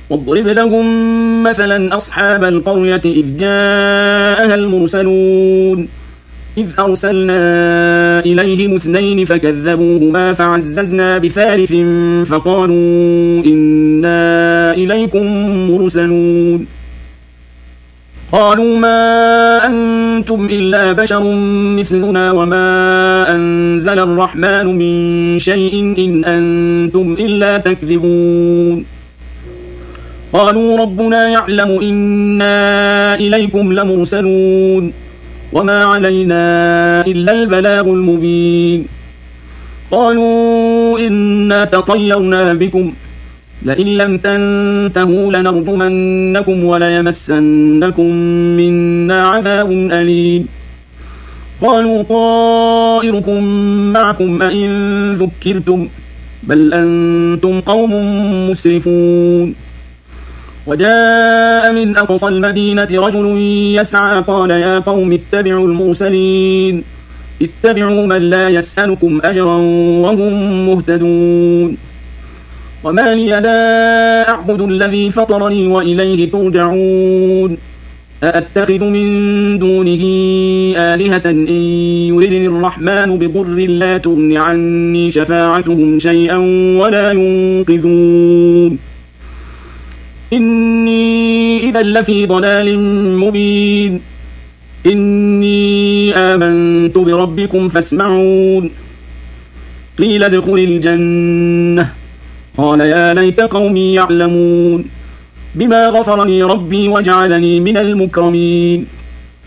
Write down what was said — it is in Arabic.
واضرب لهم مثلا أصحاب القرية إذ جاءها المرسلون إذ أرسلنا إليهم 2 فكذبوهما فعززنا بثالث فقالوا إنا إليكم مرسلون قالوا ما أنتم إلا بشر مثلنا وما أنزل الرحمن من شيء إن أنتم إلا تكذبون قالوا ربنا يعلم إنا إليكم لمرسلون وما علينا إلا البلاغ المبين قالوا إنا تطيرنا بكم لئن لم تنتهوا لنرجمنكم وليمسنكم منا عذاب أليم قالوا طائركم معكم أئن ذكرتم بل أنتم قوم مسرفون وجاء من أقصى المدينة رجل يسعى قال يا قوم اتبعوا المرسلين اتبعوا من لا يسألكم أجرا وهم مهتدون وما لي لا أعبد الذي فطرني وإليه ترجعون أأتخذ من دونه آلهة إن يردني الرحمن بضر لا تغن عني شفاعتهم شيئا ولا ينقذون إني إذا لفي ضلال مبين إني آمنت بربكم فاسمعون قيل ادخل الجنة قال يا ليت قومي يعلمون بما غفر لي ربي وجعلني من المكرمين